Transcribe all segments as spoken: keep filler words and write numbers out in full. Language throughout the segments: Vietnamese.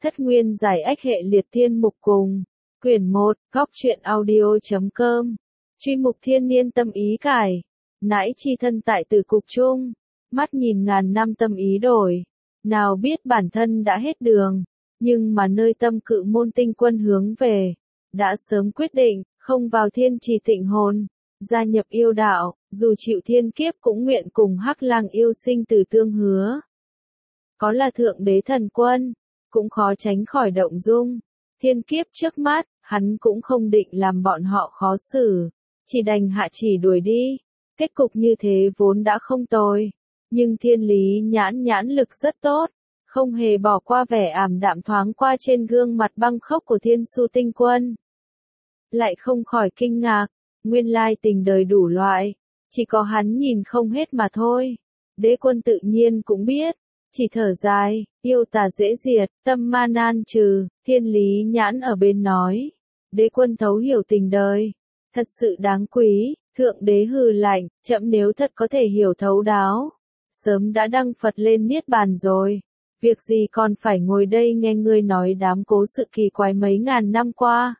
Thất nguyên giải ách hệ liệt thiên mục cùng. Quyển một, góc truyện audio.com. Truy mục thiên niên tâm ý cải. Nãi chi thân tại tử cục chung. Mắt nhìn ngàn năm tâm ý đổi. Nào biết bản thân đã hết đường. Nhưng mà nơi tâm cự môn tinh quân hướng về. Đã sớm quyết định, không vào thiên trì tịnh hồn. Gia nhập yêu đạo, dù chịu thiên kiếp cũng nguyện cùng Hắc Lang yêu sinh tử tương hứa. Có là thượng đế thần quân, cũng khó tránh khỏi động dung. Thiên kiếp trước mắt, hắn cũng không định làm bọn họ khó xử, chỉ đành hạ chỉ đuổi đi. Kết cục như thế vốn đã không tồi, nhưng thiên lý nhãn nhãn lực rất tốt, không hề bỏ qua vẻ ảm đạm thoáng qua trên gương mặt băng khốc của thiên su tinh quân. Lại không khỏi kinh ngạc, nguyên lai tình đời đủ loại, chỉ có hắn nhìn không hết mà thôi. Đế quân tự nhiên cũng biết, chỉ thở dài, yêu tà dễ diệt, tâm ma nan trừ. Thiên lý nhãn ở bên nói, đế quân thấu hiểu tình đời, thật sự đáng quý. Thượng đế hừ lạnh, chậm nếu thật có thể hiểu thấu đáo, sớm đã đăng Phật lên niết bàn rồi. Việc gì còn phải ngồi đây nghe ngươi nói đám cố sự kỳ quái mấy ngàn năm qua.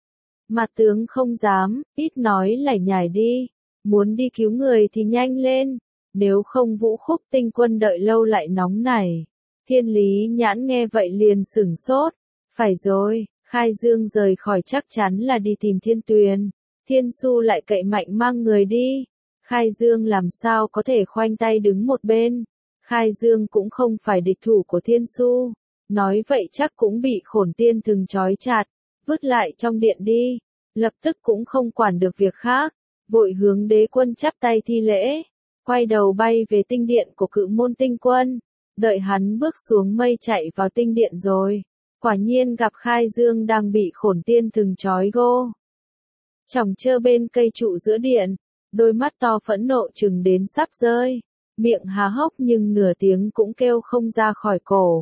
Mặt tướng không dám, ít nói lải nhải đi, muốn đi cứu người thì nhanh lên, nếu không Vũ Khúc tinh quân đợi lâu lại nóng nảy. Thiên lý nhãn nghe vậy liền sửng sốt, phải rồi, Khai Dương rời khỏi chắc chắn là đi tìm Thiên Tuyền, Thiên Su lại cậy mạnh mang người đi. Khai Dương làm sao có thể khoanh tay đứng một bên, Khai Dương cũng không phải địch thủ của Thiên Su, nói vậy chắc cũng bị Khổn Tiên Thừng trói chặt, vứt lại trong điện đi, lập tức cũng không quản được việc khác, vội hướng đế quân chắp tay thi lễ, quay đầu bay về tinh điện của Cự Môn tinh quân. Đợi hắn bước xuống mây chạy vào tinh điện rồi, quả nhiên gặp Khai Dương đang bị Khổn Tiên Thừng trói gô. Chòng chơ bên cây trụ giữa điện, đôi mắt to phẫn nộ chừng đến sắp rơi, miệng há hốc nhưng nửa tiếng cũng kêu không ra khỏi cổ.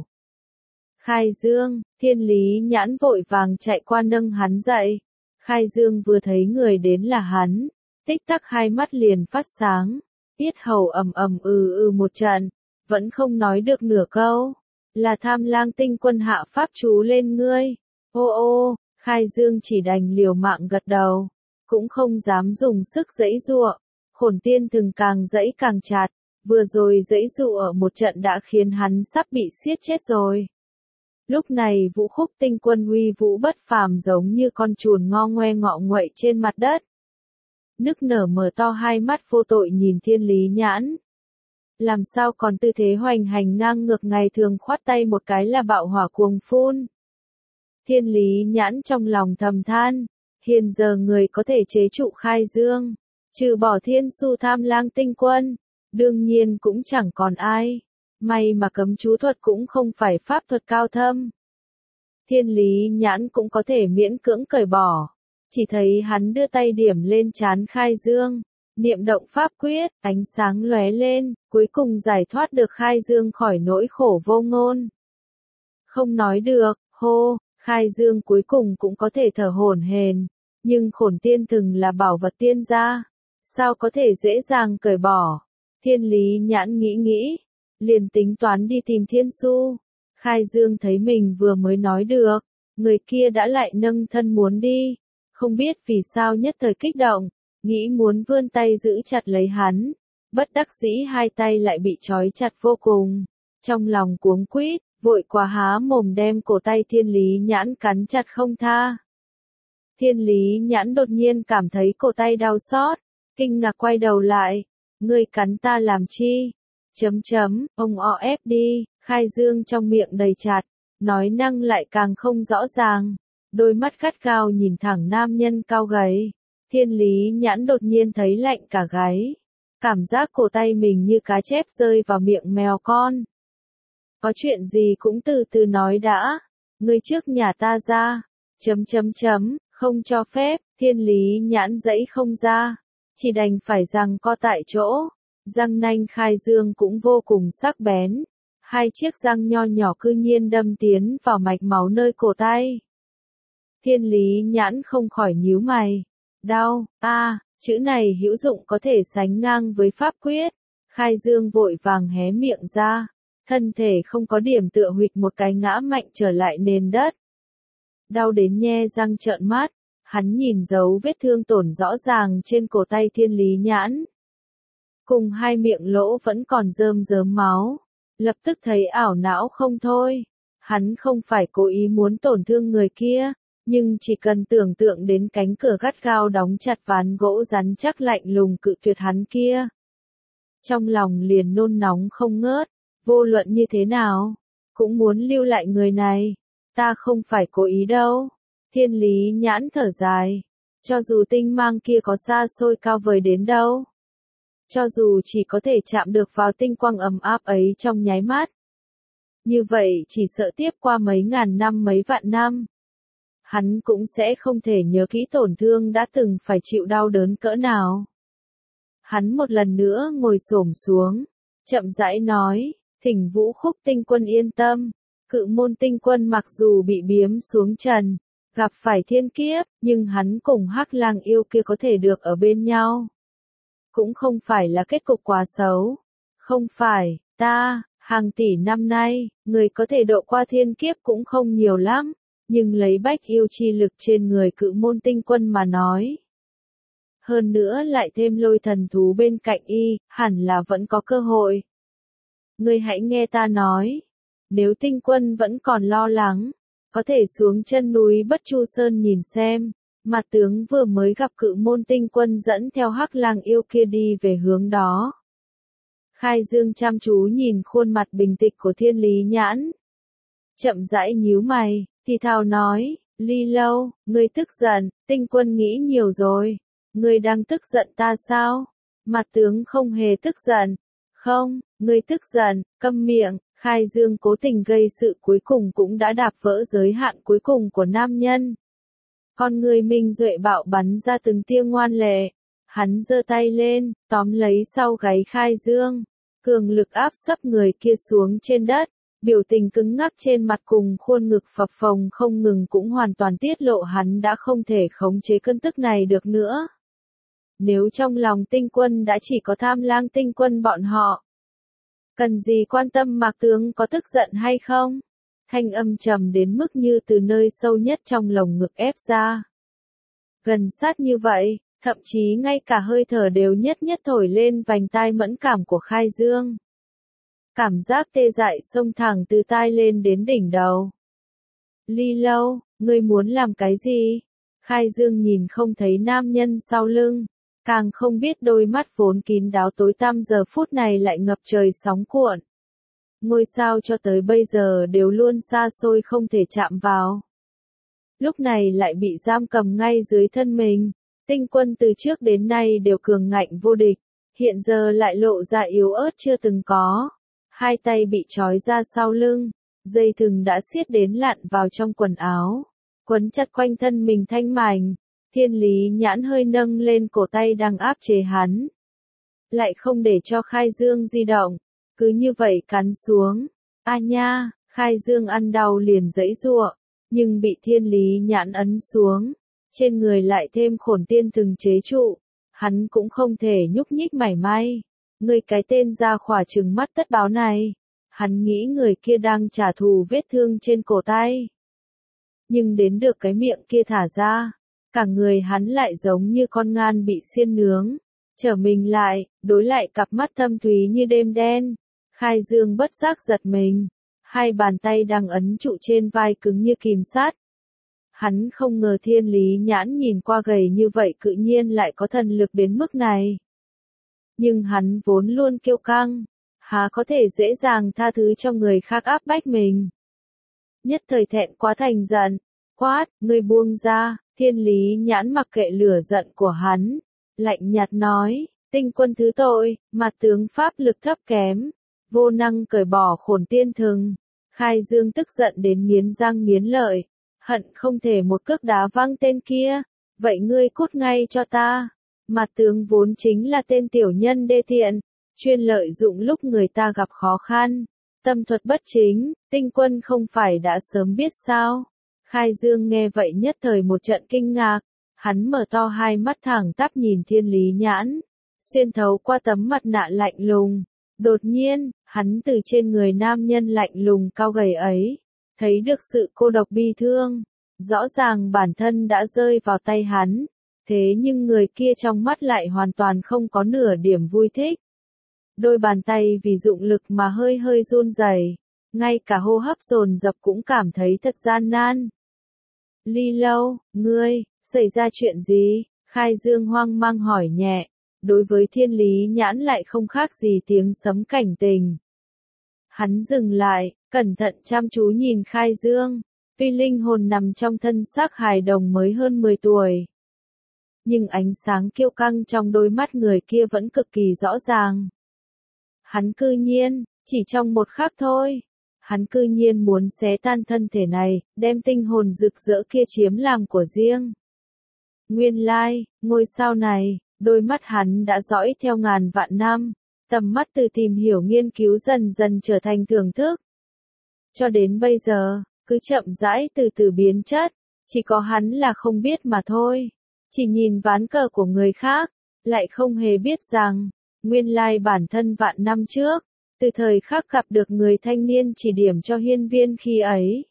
Khai Dương, thiên lý nhãn vội vàng chạy qua nâng hắn dậy. Khai Dương vừa thấy người đến là hắn, tích tắc hai mắt liền phát sáng, tiết hầu ầm ầm ừ ừ một trận, vẫn không nói được nửa câu. Là Tham Lang tinh quân hạ pháp chú lên ngươi. Ô ô, Khai Dương chỉ đành liều mạng gật đầu, cũng không dám dùng sức giãy giụa. Khổn Tiên Thừng càng giãy càng chặt, vừa rồi giãy giụa một trận đã khiến hắn sắp bị siết chết rồi. Lúc này Vũ Khúc tinh quân uy vũ bất phàm giống như con chuồn ngo ngoe ngọ nguậy trên mặt đất. Nức nở mở to hai mắt vô tội nhìn thiên lý nhãn. Làm sao còn tư thế hoành hành ngang ngược ngày thường khoát tay một cái là bạo hỏa cuồng phun. Thiên lý nhãn trong lòng thầm than, hiện giờ người có thể chế trụ Khai Dương, trừ bỏ Thiên Su Tham Lang tinh quân, đương nhiên cũng chẳng còn ai. May mà cấm chú thuật cũng không phải pháp thuật cao thâm. Thiên lý nhãn cũng có thể miễn cưỡng cởi bỏ. Chỉ thấy hắn đưa tay điểm lên trán Khai Dương, niệm động pháp quyết, ánh sáng lóe lên, cuối cùng giải thoát được Khai Dương khỏi nỗi khổ vô ngôn. Không nói được, hô, Khai Dương cuối cùng cũng có thể thở hổn hển, nhưng Khổn Tiên Thừng là bảo vật tiên gia, sao có thể dễ dàng cởi bỏ. Thiên lý nhãn nghĩ nghĩ, liền tính toán đi tìm Thiên Su. Khai Dương thấy mình vừa mới nói được, người kia đã lại nâng thân muốn đi, không biết vì sao nhất thời kích động, nghĩ muốn vươn tay giữ chặt lấy hắn, bất đắc dĩ hai tay lại bị trói chặt vô cùng, trong lòng cuống quýt, vội quá há mồm đem cổ tay thiên lý nhãn cắn chặt không tha. Thiên lý nhãn đột nhiên cảm thấy cổ tay đau xót, kinh ngạc quay đầu lại, ngươi cắn ta làm chi? Chấm chấm, ông o ép đi. Khai Dương trong miệng đầy chặt, nói năng lại càng không rõ ràng, đôi mắt gắt gao nhìn thẳng nam nhân cao gầy. Thiên lý nhãn đột nhiên thấy lạnh cả gáy, cảm giác cổ tay mình như cá chép rơi vào miệng mèo con. Có chuyện gì cũng từ từ nói đã, ngươi trước nhà ta ra. Chấm chấm chấm, không cho phép. Thiên lý nhãn giãy không ra, chỉ đành phải giằng co tại chỗ. Răng nanh Khai Dương cũng vô cùng sắc bén, hai chiếc răng nho nhỏ cư nhiên đâm tiến vào mạch máu nơi cổ tay. Thiên lý nhãn không khỏi nhíu mày, đau, a, à, chữ này hữu dụng có thể sánh ngang với pháp quyết. Khai Dương vội vàng hé miệng ra, thân thể không có điểm tựa huỵch một cái ngã mạnh trở lại nền đất. Đau đến nhe răng trợn mắt, hắn nhìn dấu vết thương tổn rõ ràng trên cổ tay Thiên Lý Nhãn. Cùng hai miệng lỗ vẫn còn rơm rớm máu, lập tức thấy ảo não không thôi. Hắn không phải cố ý muốn tổn thương người kia, nhưng chỉ cần tưởng tượng đến cánh cửa gắt gao đóng chặt ván gỗ rắn chắc lạnh lùng cự tuyệt hắn kia. Trong lòng liền nôn nóng không ngớt, vô luận như thế nào, cũng muốn lưu lại người này, ta không phải cố ý đâu. Thiên Lý Nhãn thở dài, cho dù tinh mang kia có xa xôi cao vời đến đâu, cho dù chỉ có thể chạm được vào tinh quang ấm áp ấy trong nháy mắt, như vậy chỉ sợ tiếp qua mấy ngàn năm mấy vạn năm, hắn cũng sẽ không thể nhớ kỹ tổn thương đã từng phải chịu đau đớn cỡ nào. Hắn một lần nữa ngồi xổm xuống, chậm rãi nói, thỉnh Vũ Khúc tinh quân yên tâm, Cự Môn tinh quân mặc dù bị biếm xuống trần, gặp phải thiên kiếp, nhưng hắn cùng Hắc Lang yêu kia có thể được ở bên nhau. Cũng không phải là kết cục quá xấu. Không phải, ta, hàng tỷ năm nay, người có thể độ qua thiên kiếp cũng không nhiều lắm, nhưng lấy bách yêu chi lực trên người Cự Môn tinh quân mà nói. Hơn nữa lại thêm lôi thần thú bên cạnh y, hẳn là vẫn có cơ hội. Ngươi hãy nghe ta nói, nếu tinh quân vẫn còn lo lắng, có thể xuống chân núi Bất Chu Sơn nhìn xem, mặt tướng vừa mới gặp Cự Môn tinh quân dẫn theo Hắc Lang yêu kia đi về hướng đó. Khai Dương chăm chú nhìn khuôn mặt bình tĩnh của Thiên Lý Nhãn. Chậm rãi nhíu mày, thì thào nói, Ly Lâu, ngươi tức giận, tinh quân nghĩ nhiều rồi. Ngươi đang tức giận ta sao? Mặt tướng không hề tức giận. Không, ngươi tức giận, câm miệng. Khai Dương cố tình gây sự cuối cùng cũng đã đạp vỡ giới hạn cuối cùng của nam nhân. Con người minh duệ bạo bắn ra từng tia ngoan lệ. Hắn giơ tay lên, tóm lấy sau gáy Khai Dương. Cường lực áp sấp người kia xuống trên đất. Biểu tình cứng ngắc trên mặt cùng khuôn ngực phập phồng không ngừng cũng hoàn toàn tiết lộ hắn đã không thể khống chế cơn tức này được nữa. Nếu trong lòng tinh quân đã chỉ có Tham Lang tinh quân bọn họ, cần gì quan tâm Mạc tướng có tức giận hay không? Thanh âm trầm đến mức như từ nơi sâu nhất trong lồng ngực ép ra. Gần sát như vậy, thậm chí ngay cả hơi thở đều nhất nhất thổi lên vành tai mẫn cảm của Khai Dương. Cảm giác tê dại xông thẳng từ tai lên đến đỉnh đầu. Ly Lâu, ngươi muốn làm cái gì? Khai Dương nhìn không thấy nam nhân sau lưng. Càng không biết đôi mắt vốn kín đáo tối tăm giờ phút này lại ngập trời sóng cuộn. Ngôi sao cho tới bây giờ đều luôn xa xôi không thể chạm vào. Lúc này lại bị giam cầm ngay dưới thân mình. Tinh quân từ trước đến nay đều cường ngạnh vô địch, hiện giờ lại lộ ra yếu ớt chưa từng có. Hai tay bị trói ra sau lưng, dây thừng đã siết đến lặn vào trong quần áo, quấn chặt quanh thân mình thanh mảnh. Thiên Lý Nhãn hơi nâng lên cổ tay đang áp chế hắn. Lại không để cho Khai Dương di động, cứ như vậy cắn xuống. A nha, Khai Dương ăn đau liền giãy giụa, nhưng bị Thiên Lý Nhãn ấn xuống, trên người lại thêm khổn tiên thừng chế trụ, hắn cũng không thể nhúc nhích mảy may. Người cái tên ra khỏa trừng mắt tất báo này, hắn nghĩ người kia đang trả thù vết thương trên cổ tay. Nhưng đến được cái miệng kia thả ra, cả người hắn lại giống như con ngan bị xiên nướng, trở mình lại, đối lại cặp mắt thâm thúy như đêm đen. Khai Dương bất giác giật mình, hai bàn tay đang ấn trụ trên vai cứng như kìm sát. Hắn không ngờ Thiên Lý Nhãn nhìn qua gầy như vậy tự nhiên lại có thần lực đến mức này. Nhưng hắn vốn luôn kiêu căng, há có thể dễ dàng tha thứ cho người khác áp bách mình. Nhất thời thẹn quá thành giận, quát, ngươi buông ra. Thiên Lý Nhãn mặc kệ lửa giận của hắn, lạnh nhạt nói, tinh quân thứ tội, mặt tướng pháp lực thấp kém, vô năng cởi bỏ khổn tiên thừng. Khai Dương tức giận đến nghiến răng nghiến lợi, hận không thể một cước đá văng tên kia, vậy ngươi cút ngay cho ta. Mặt tướng vốn chính là tên tiểu nhân đê tiện, chuyên lợi dụng lúc người ta gặp khó khăn, tâm thuật bất chính, tinh quân không phải đã sớm biết sao. Khai Dương nghe vậy nhất thời một trận kinh ngạc, hắn mở to hai mắt thẳng tắp nhìn Thiên Lý Nhãn, xuyên thấu qua tấm mặt nạ lạnh lùng, đột nhiên, Hắn từ trên người nam nhân lạnh lùng cao gầy ấy, thấy được sự cô độc bi thương. Rõ ràng bản thân đã rơi vào tay hắn, thế nhưng người kia trong mắt lại hoàn toàn không có nửa điểm vui thích. Đôi bàn tay vì dụng lực mà hơi hơi run rẩy, ngay cả hô hấp dồn dập cũng cảm thấy thật gian nan. Ly Lâu, ngươi, xảy ra chuyện gì? Khai Dương hoang mang hỏi nhẹ, đối với Thiên Lý Nhãn lại không khác gì tiếng sấm cảnh tình. Hắn dừng lại, cẩn thận chăm chú nhìn Khai Dương, tuy linh hồn nằm trong thân xác hài đồng mới hơn mười tuổi. Nhưng ánh sáng kiêu căng trong đôi mắt người kia vẫn cực kỳ rõ ràng. Hắn cư nhiên, chỉ trong một khắc thôi, hắn cư nhiên muốn xé tan thân thể này, đem tinh hồn rực rỡ kia chiếm làm của riêng. Nguyên lai, ngôi sao này, đôi mắt hắn đã dõi theo ngàn vạn năm, tầm mắt từ tìm hiểu nghiên cứu dần dần trở thành thưởng thức. Cho đến bây giờ, cứ chậm rãi từ từ biến chất, chỉ có hắn là không biết mà thôi. Chỉ nhìn ván cờ của người khác, lại không hề biết rằng, nguyên lai bản thân vạn năm trước, từ thời khắc gặp được người thanh niên chỉ điểm cho hiên viên khi ấy,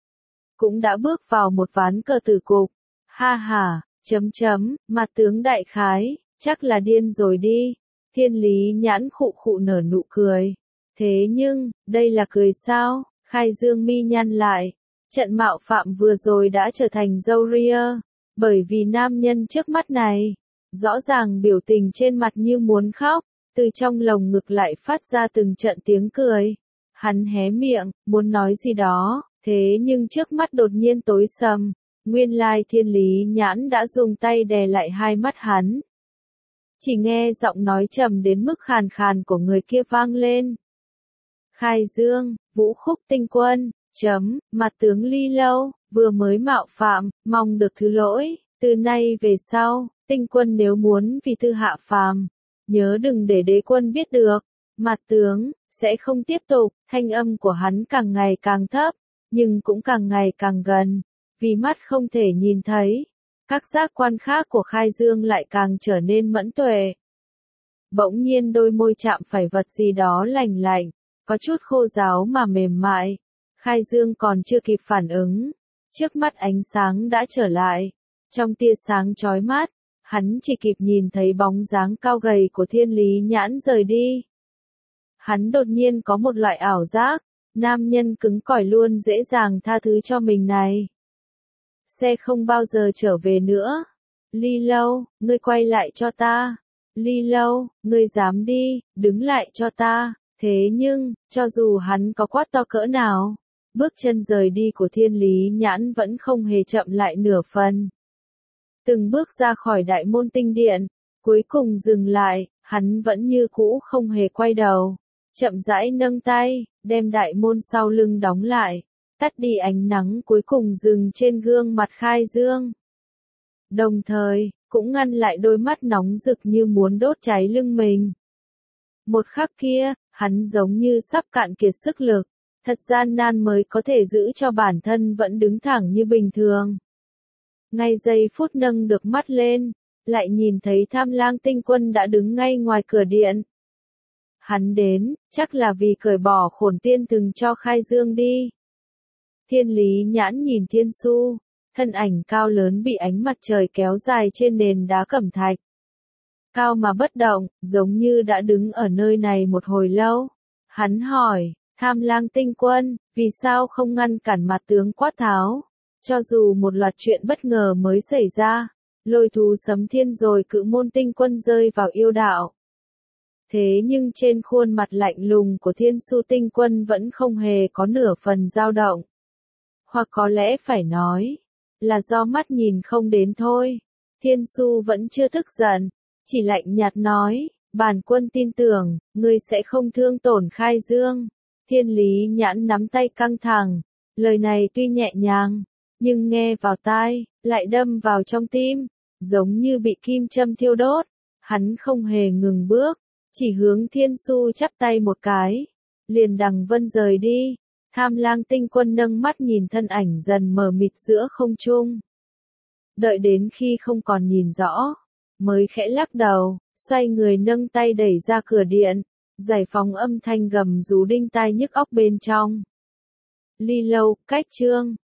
cũng đã bước vào một ván cờ tử cục. Ha ha, chấm chấm, mặt tướng đại khái, chắc là điên rồi đi. Thiên Lý Nhãn khụ khụ nở nụ cười. Thế nhưng, đây là cười sao? Khai Dương mi nhăn lại. Trận mạo phạm vừa rồi đã trở thành râu ria, bởi vì nam nhân trước mắt này, rõ ràng biểu tình trên mặt như muốn khóc, từ trong lồng ngực lại phát ra từng trận tiếng cười. Hắn hé miệng, muốn nói gì đó, thế nhưng trước mắt đột nhiên tối sầm. Nguyên lai Thiên Lý Nhãn đã dùng tay đè lại hai mắt hắn. Chỉ nghe giọng nói trầm đến mức khàn khàn của người kia vang lên. Khai Dương, Vũ Khúc Tinh Quân, chấm, mặt tướng Ly Lâu, vừa mới mạo phạm, mong được thứ lỗi, từ nay về sau, Tinh Quân nếu muốn vì tư hạ phàm, nhớ đừng để đế quân biết được, mặt tướng, sẽ không tiếp tục. Thanh âm của hắn càng ngày càng thấp, nhưng cũng càng ngày càng gần, vì mắt không thể nhìn thấy. Các giác quan khác của Khai Dương lại càng trở nên mẫn tuệ. Bỗng nhiên đôi môi chạm phải vật gì đó lành lạnh, có chút khô ráo mà mềm mại. Khai Dương còn chưa kịp phản ứng, trước mắt ánh sáng đã trở lại. Trong tia sáng chói mắt, hắn chỉ kịp nhìn thấy bóng dáng cao gầy của Thiên Lý Nhãn rời đi. Hắn đột nhiên có một loại ảo giác, nam nhân cứng cỏi luôn dễ dàng tha thứ cho mình này sẽ không bao giờ trở về nữa. Ly Lâu, ngươi quay lại cho ta. Ly Lâu, ngươi dám đi, đứng lại cho ta. Thế nhưng, cho dù hắn có quát to cỡ nào, bước chân rời đi của Thiên Lý Nhãn vẫn không hề chậm lại nửa phần. Từng bước ra khỏi đại môn tinh điện, cuối cùng dừng lại, hắn vẫn như cũ không hề quay đầu. Chậm rãi nâng tay, đem đại môn sau lưng đóng lại. Tắt đi ánh nắng cuối cùng dừng trên gương mặt Khai Dương. Đồng thời, cũng ngăn lại đôi mắt nóng rực như muốn đốt cháy lưng mình. Một khắc kia, hắn giống như sắp cạn kiệt sức lực, thật gian nan mới có thể giữ cho bản thân vẫn đứng thẳng như bình thường. Ngay giây phút nâng được mắt lên, lại nhìn thấy Tham Lang Tinh Quân đã đứng ngay ngoài cửa điện. Hắn đến, chắc là vì cởi bỏ khổn tiên từng cho Khai Dương đi. Thiên Lý Nhãn nhìn Thiên Su, thân ảnh cao lớn bị ánh mặt trời kéo dài trên nền đá cẩm thạch. Cao mà bất động, giống như đã đứng ở nơi này một hồi lâu. Hắn hỏi, Tham Lang Tinh Quân, vì sao không ngăn cản mặt tướng quát tháo? Cho dù một loạt chuyện bất ngờ mới xảy ra, lôi thú sấm thiên rồi cự môn tinh quân rơi vào yêu đạo. Thế nhưng trên khuôn mặt lạnh lùng của Thiên Su Tinh Quân vẫn không hề có nửa phần dao động. Hoặc có lẽ phải nói, là do mắt nhìn không đến thôi. Thiên Su vẫn chưa tức giận, chỉ lạnh nhạt nói, bản quân tin tưởng, ngươi sẽ không thương tổn Khai Dương. Thiên Lý Nhãn nắm tay căng thẳng, lời này tuy nhẹ nhàng, nhưng nghe vào tai, lại đâm vào trong tim, giống như bị kim châm thiêu đốt. Hắn không hề ngừng bước, chỉ hướng Thiên Su chắp tay một cái, liền đằng vân rời đi. Tham Lang Tinh Quân nâng mắt nhìn thân ảnh dần mờ mịt giữa không trung. Đợi đến khi không còn nhìn rõ, mới khẽ lắc đầu, xoay người nâng tay đẩy ra cửa điện, Giải phóng âm thanh gầm rú đinh tai nhức óc bên trong. Ly Lâu, cách chương.